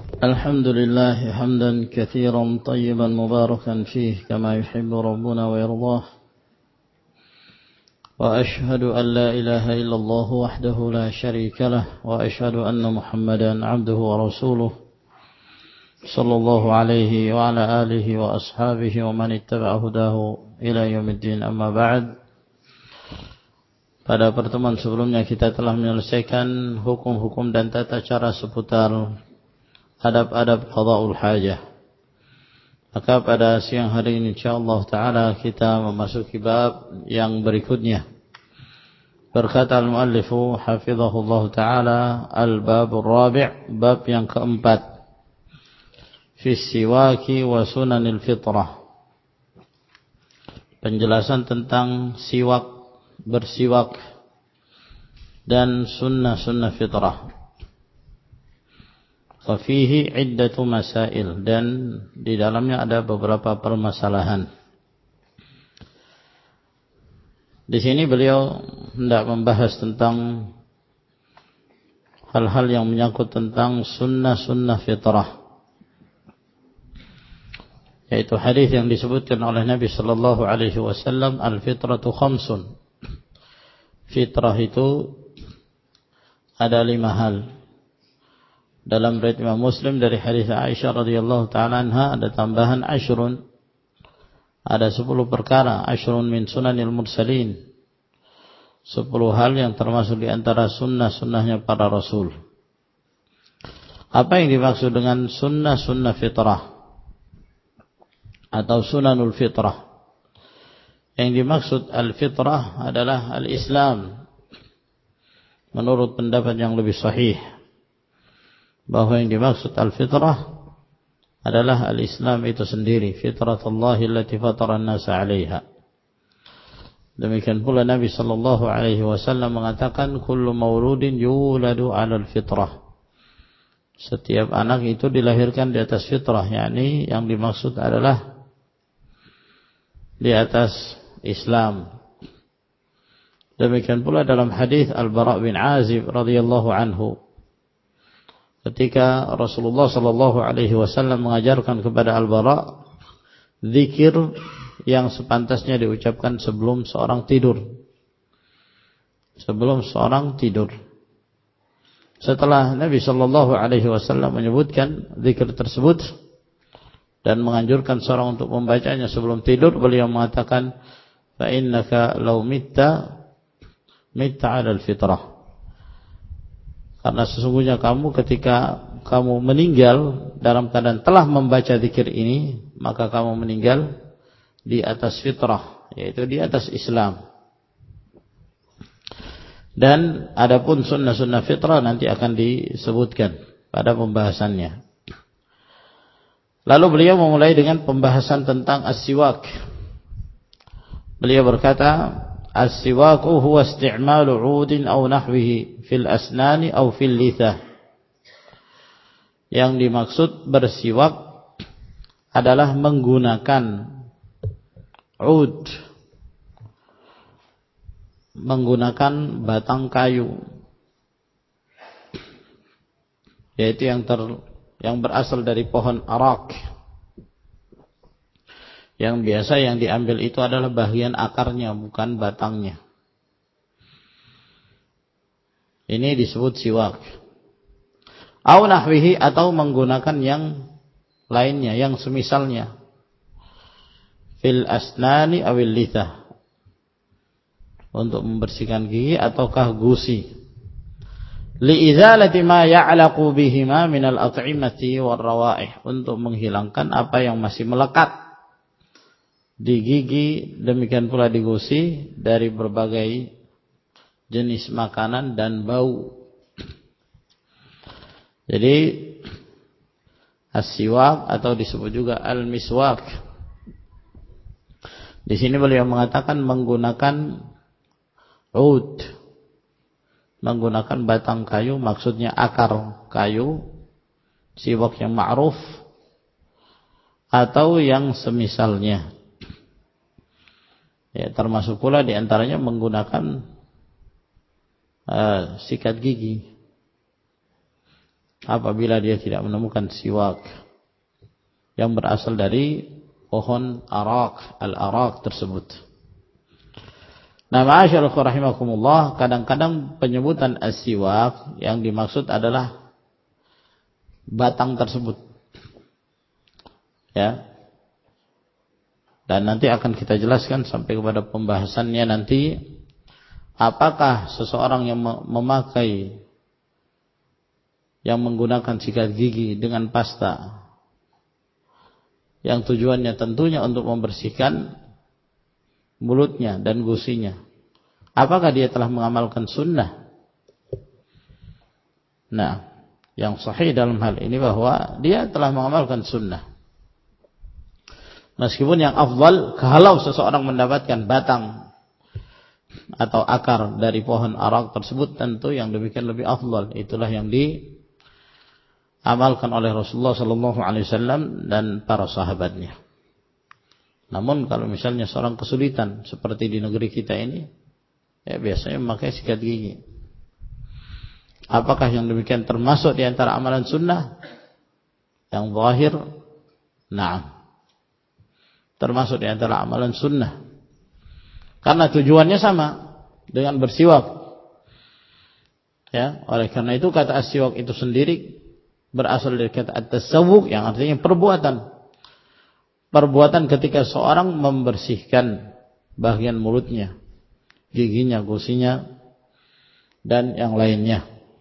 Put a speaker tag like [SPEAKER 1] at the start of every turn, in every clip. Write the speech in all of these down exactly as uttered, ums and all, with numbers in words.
[SPEAKER 1] الحمد لله حمدا كثيرا طيبا مباركا فيه كما يحب ربنا ويرضاه وأشهد أن لا إله إلا الله وحده لا شريك له وأشهد أن محمدا عبده ورسوله صلى الله عليه وعلى آله وأصحابه ومن اتبع هداه إلى يوم الدين. أما بعد. Pada pertemuan sebelumnya kita telah menyelesaikan hukum-hukum dan tata cara seputar adab-adab qada'ul hajah. Maka pada siang hari ini insyaallah taala kita memasuki bab yang berikutnya. Berkata al-muallifu hafizahullah taala, al-babur rabi', bab yang keempat, fi siwaki wa sunanil fitrah. Penjelasan tentang siwak, bersiwak dan sunnah-sunnah fitrah. Fafihi iddatu masail, dan di dalamnya ada beberapa permasalahan. Di sini beliau hendak membahas tentang hal-hal yang menyangkut tentang sunnah-sunnah fitrah, yaitu hadis yang disebutkan oleh Nabi sallallahu alaihi wasallam, al-fitratu khamsun. Fitrah itu ada lima hal. Dalam riwayat Imam Muslim dari hadis Aisyah radhiyallahu taala anha ada tambahan asyrun, ada sepuluh perkara, asyrun min sunanil mursalin, sepuluh hal yang termasuk di antara sunnah-sunnahnya para rasul. Apa yang dimaksud dengan sunnah-sunnah fitrah atau sunanul fitrah? Yang dimaksud al-fitrah adalah al-Islam, menurut pendapat yang lebih sahih, bahwa yang dimaksud al-fitrah adalah al-Islam itu sendiri, fitratullahi allati fatara an-nasa 'alaiha. Demikian pula Nabi sallallahu alaihi wasallam mengatakan, kullu mauludin yuladu 'alal fitrah. Setiap anak itu dilahirkan di atas fitrah, yakni yang dimaksud adalah di atas Islam. Demikian pula dalam hadis Al-Bara' bin Azib radhiyallahu anhu, ketika Rasulullah sallallahu alaihi wasallam mengajarkan kepada Al-Bara' zikir yang sepantasnya diucapkan sebelum seorang tidur. Sebelum seorang tidur. Setelah Nabi sallallahu alaihi wasallam menyebutkan zikir tersebut dan menganjurkan seorang untuk membacanya sebelum tidur, beliau mengatakan, fa innaka law mitta mitta 'alal fitrah. Karena sesungguhnya kamu ketika kamu meninggal dalam keadaan telah membaca zikir ini, maka kamu meninggal di atas fitrah, yaitu di atas Islam. Dan adapun sunnah-sunnah fitrah nanti akan disebutkan pada pembahasannya. Lalu beliau memulai dengan pembahasan tentang as-siwak. Beliau berkata, as-siwaku huwa isti'malu 'udin aw nahwihi fil asnani aw fil lithah. Yang dimaksud bersiwak adalah menggunakan ud, menggunakan batang kayu, yaitu yang ter yang berasal dari pohon arak. Yang biasa yang diambil itu adalah bagian akarnya, bukan batangnya. Ini disebut siwak. Au nahwihi, atau menggunakan yang lainnya, yang semisalnya. Fil asnani awil lithah, untuk membersihkan gigi ataukah gusi. Li'izalati ma ya'laqu bihima minal at'imati war rawaih, untuk menghilangkan apa yang masih melekat di gigi, demikian pula di gusi, dari berbagai jenis makanan dan bau. Jadi as-siwak atau disebut juga al-miswak, di sini beliau mengatakan menggunakan ud, menggunakan batang kayu, maksudnya akar kayu, siwak yang ma'ruf atau yang semisalnya. Ya, termasuk pula diantaranya menggunakan uh, sikat gigi. apabila dia tidak menemukan siwak yang berasal dari pohon arak, al-arak tersebut. Nah, ma'asyarul rahimakumullah, kadang-kadang penyebutan as-siwak yang dimaksud adalah batang tersebut. Ya. Dan nanti akan kita jelaskan sampai kepada pembahasannya nanti, apakah seseorang yang memakai yang menggunakan sikat gigi dengan pasta yang tujuannya tentunya untuk membersihkan mulutnya dan gusinya, apakah dia telah mengamalkan sunnah? Nah, yang sahih dalam hal ini bahwa dia telah mengamalkan sunnah. Meskipun yang afdal, kalau seseorang mendapatkan batang atau akar dari pohon arak tersebut, tentu yang demikian lebih afdal. Itulah yang diamalkan oleh Rasulullah sallallahu alaihi wasallam dan para sahabatnya. Namun kalau misalnya seorang kesulitan seperti di negeri kita ini, ya biasanya memakai sikat gigi. Apakah yang demikian termasuk di antara amalan sunnah? Yang zahir, na'am. Termasuk di antara amalan sunnah. Karena tujuannya sama dengan bersiwak. Ya, oleh karena itu kata as-siwak itu sendiri berasal dari kata at-tasawwuk yang artinya perbuatan. Perbuatan ketika seorang membersihkan bagian mulutnya, giginya, gusinya, dan yang lainnya.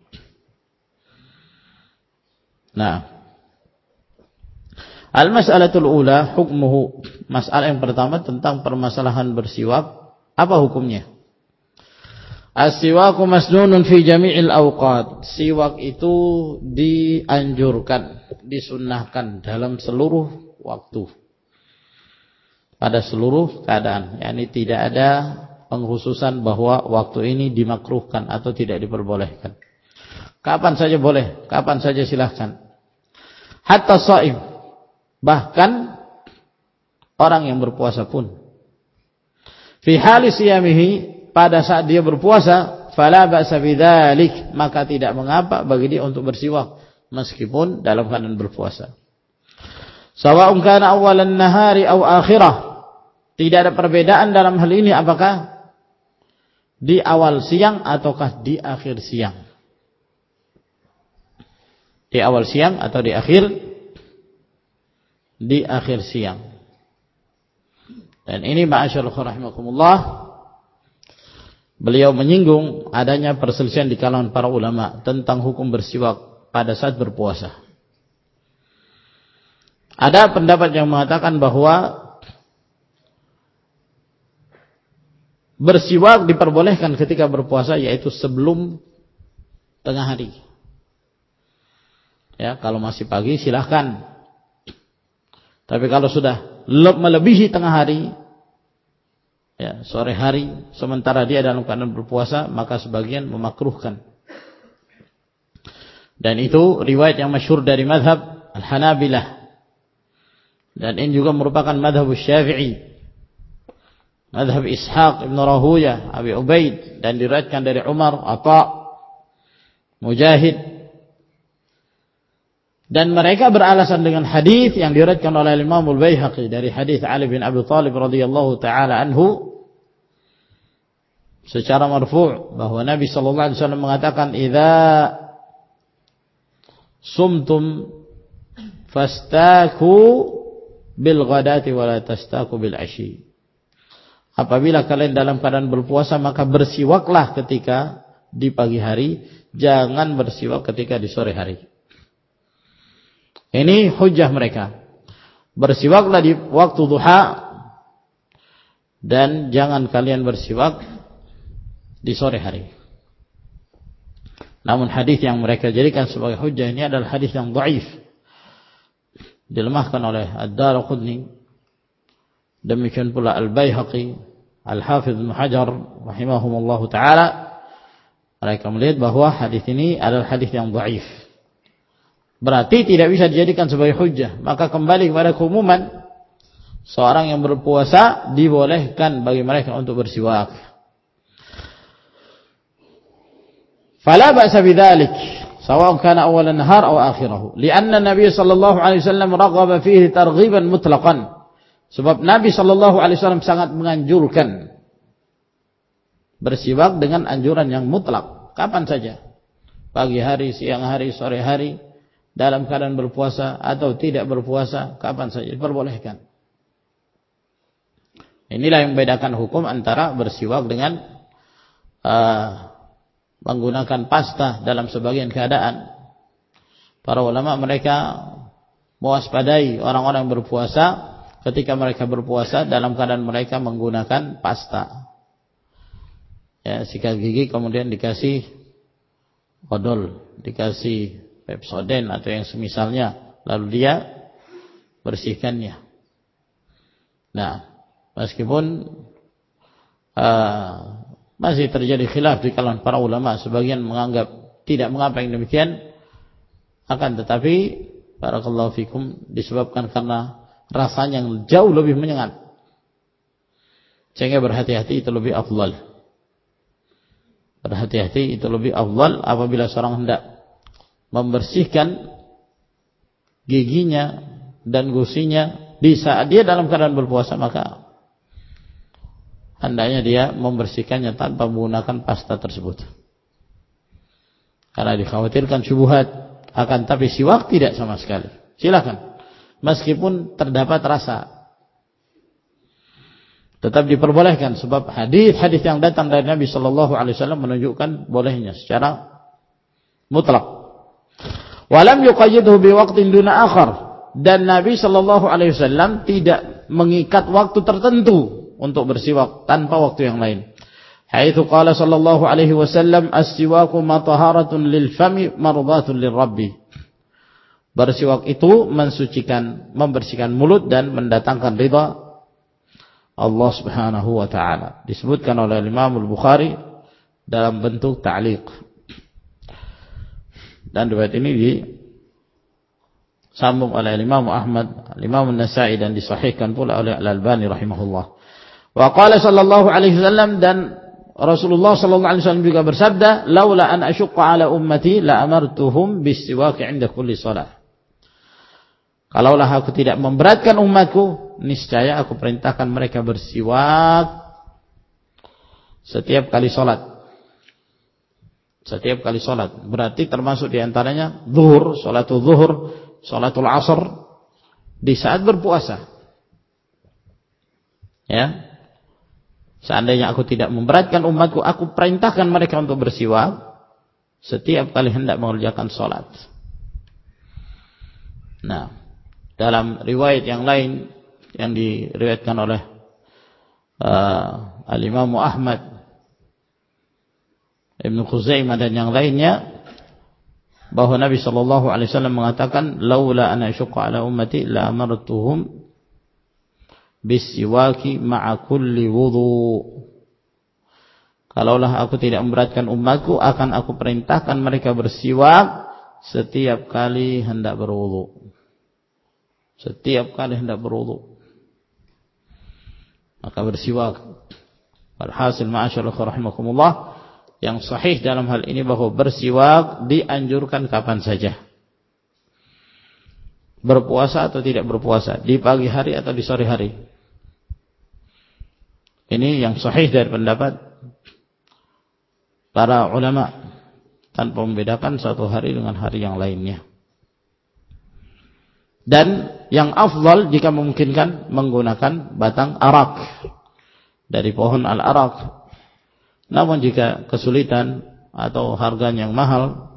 [SPEAKER 1] Nah, al-mas'alatul ula hukmuhu. Masalah yang pertama tentang permasalahan bersiwak, apa hukumnya? As-siwaku masnunun fi jami'il awqat. Siwak itu dianjurkan, disunnahkan dalam seluruh waktu, pada seluruh keadaan. Yani tidak ada pengkhususan bahwa waktu ini dimakruhkan atau tidak diperbolehkan. Kapan saja boleh, kapan saja silahkan. Hatta shaim, bahkan orang yang berpuasa pun. Fi hali siyamihi, pada saat dia berpuasa, fala ba'sa bidzalik, maka tidak mengapa bagi dia untuk bersiwak meskipun dalam keadaan berpuasa. Sawa'un kana awalan nahari aw akhirah. Tidak ada perbedaan dalam hal ini apakah di awal siang ataukah di akhir siang. Di awal siang atau di akhir di akhir siang. Dan ini ma'asyarul rahimakumullah, beliau menyinggung adanya perselisihan di kalangan para ulama tentang hukum bersiwak pada saat berpuasa. Ada pendapat yang mengatakan bahwa bersiwak diperbolehkan ketika berpuasa, yaitu sebelum tengah hari. Ya, kalau masih pagi silahkan. Tapi kalau sudah melebihi tengah hari, ya, sore hari, sementara dia dalam keadaan berpuasa, maka sebagian memakruhkan. Dan itu riwayat yang masyhur dari mazhab Al-Hanabilah. Dan ini juga merupakan mazhab Syafi'i, mazhab Ishaq ibn Rahuyah, Abi Ubaid, dan diriwayatkan dari Umar, Atha, Mujahid. Dan mereka beralasan dengan hadis yang diriwayatkan oleh Imam Al-Baihaqi dari hadis Ali bin Abi Thalib radhiyallahu taala anhu secara marfu' bahwa Nabi sallallahu alaihi wasallam mengatakan, "Idza sumtum fastaku bil ghadati wa la tastaku bil ashi." Apabila kalian dalam keadaan berpuasa, maka bersiwaklah ketika di pagi hari, jangan bersiwak ketika di sore hari. Ini hujjah mereka. Bersiwaklah di waktu duha, dan jangan kalian bersiwak di sore hari. Namun hadis yang mereka jadikan sebagai hujjah ini adalah hadis yang dhaif, dilemahkan oleh Ad-Darqutni. Demikian pula Al-Baihaqi, Al-Hafidz Ibnu Hajar rahimahumullah taala, mereka melihat bahwa hadis ini adalah hadis yang dhaif. Berarti tidak bisa dijadikan sebagai hujjah. Maka kembali kepada keumuman, seorang yang berpuasa dibolehkan bagi mereka untuk bersiwak. Fala ba'sa bidzalik. sawa kana awal an-nahar aw akhirahu, li'anna Nabi sallallahu alaihi wasallam raghaba fihi targhiban mutlaqan. Sebab Nabi sallallahu alaihi wasallam sangat menganjurkan bersiwak dengan anjuran yang mutlak, kapan saja. Pagi hari, siang hari, sore hari, dalam keadaan berpuasa atau tidak berpuasa, kapan saja diperbolehkan. Inilah yang membedakan hukum antara bersiwak dengan uh, menggunakan pasta dalam sebagian keadaan. Para ulama mereka mewaspadai orang-orang yang berpuasa ketika mereka berpuasa dalam keadaan mereka menggunakan pasta. Ya, sikat gigi kemudian dikasih odol, dikasih Pepsodent atau yang semisalnya, lalu dia bersihkannya. Nah, meskipun uh, masih terjadi khilaf di kalangan para ulama, sebagian menganggap tidak mengapa yang demikian, akan tetapi barakallahu fikum disebabkan karena rasanya yang jauh lebih menyengat, sehingga berhati-hati itu lebih afdal. Berhati-hati itu lebih afdal apabila seorang hendak membersihkan giginya dan gusinya di saat dia dalam keadaan berpuasa, maka hendaknya dia membersihkannya tanpa menggunakan pasta tersebut, karena dikhawatirkan syubhat. Akan tapi siwak tidak sama sekali, silakan, meskipun terdapat rasa tetap diperbolehkan, sebab hadis-hadis yang datang dari Nabi sallallahu alaihi wasallam menunjukkan bolehnya secara mutlak. Walam yuqayyidhu biwaqtin duna akhar, dan Nabi sallallahu alaihi wasallam tidak mengikat waktu tertentu untuk bersiwak tanpa waktu yang lain. Haitsu qala sallallahu alaihi wasallam as-siwaku mataharatun lil fami mardatun lirabbi. Bersiwak itu mensucikan, membersihkan mulut dan mendatangkan ridha Allah Subhanahu wa taala. Disebutkan oleh Imam Al-Bukhari dalam bentuk ta'liq. Dan riwayat ini disambung oleh Imam Ahmad, Imam An-Nasa'i, dan disahihkan pula oleh Al-Albani rahimahullah. Wa qala sallallahu alaihi wasallam, dan Rasulullah sallallahu alaihi wasallam juga bersabda, laula an asyqa ala ummati la amartuhum bis-siwak 'inda kulli shalah. Kalaulah aku tidak memberatkan umatku, niscaya aku perintahkan mereka bersiwak setiap kali salat. Setiap kali salat, berarti termasuk diantaranya zuhur, salatul zuhur, salatul asr, di saat berpuasa. Ya, seandainya aku tidak memberatkan umatku, aku perintahkan mereka untuk bersiwak setiap kali hendak mengerjakan salat. Nah, dalam riwayat yang lain yang diriwayatkan oleh uh, Al-Imam Ahmad, Ibnu Khuzaimah dan yang lainnya, bahwa Nabi sallallahu alaihi wasallam mengatakan, laula ana asyqa ala ummati la amartuhum bisiwaki ma'a kulli wudu. Kalaulah aku tidak memberatkan umatku, akan aku perintahkan mereka bersiwak setiap kali hendak berwudu. Setiap kali hendak berwudu, maka bersiwak. Walhasil ma'asyarul rahimakumullah, yang sahih dalam hal ini bahwa bersiwak dianjurkan kapan saja, berpuasa atau tidak berpuasa, di pagi hari atau di sore hari. Ini yang sahih dari pendapat para ulama, tanpa membedakan satu hari dengan hari yang lainnya. Dan yang afdal jika memungkinkan menggunakan batang arak dari pohon al-arak. Namun jika kesulitan atau harganya yang mahal,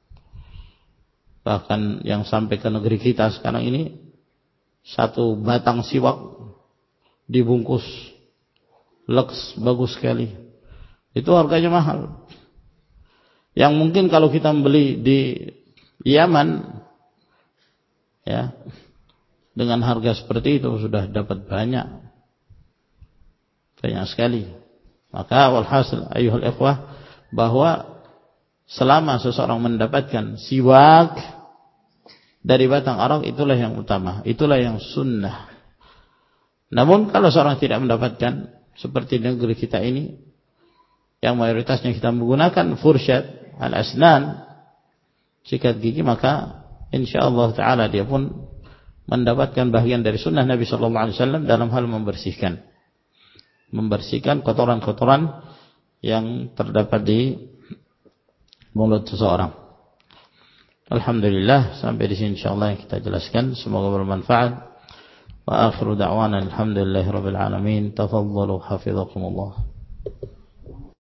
[SPEAKER 1] bahkan yang sampai ke negeri kita sekarang ini, satu batang siwak dibungkus leks bagus sekali, itu harganya mahal. Yang mungkin kalau kita membeli di Yaman, ya, dengan harga seperti itu sudah dapat banyak, banyak sekali. Maka walhasil ayuhal ikhwah, bahwa selama seseorang mendapatkan siwak dari batang arak, itulah yang utama, itulah yang sunnah. Namun kalau seorang tidak mendapatkan, seperti negeri kita ini yang mayoritasnya kita menggunakan fursyat al-asnan, sikat gigi, maka insyaallah taala dia pun mendapatkan bagian dari sunnah Nabi sallallahu alaihi wasallam dalam hal membersihkan membersihkan kotoran-kotoran yang terdapat di mulut seseorang. Alhamdulillah, sampai di sini insyaallah yang kita jelaskan, semoga bermanfaat. Wa akhiru da'wana alhamdulillahirabbil alamin. Tafadhalu hafizakumullah.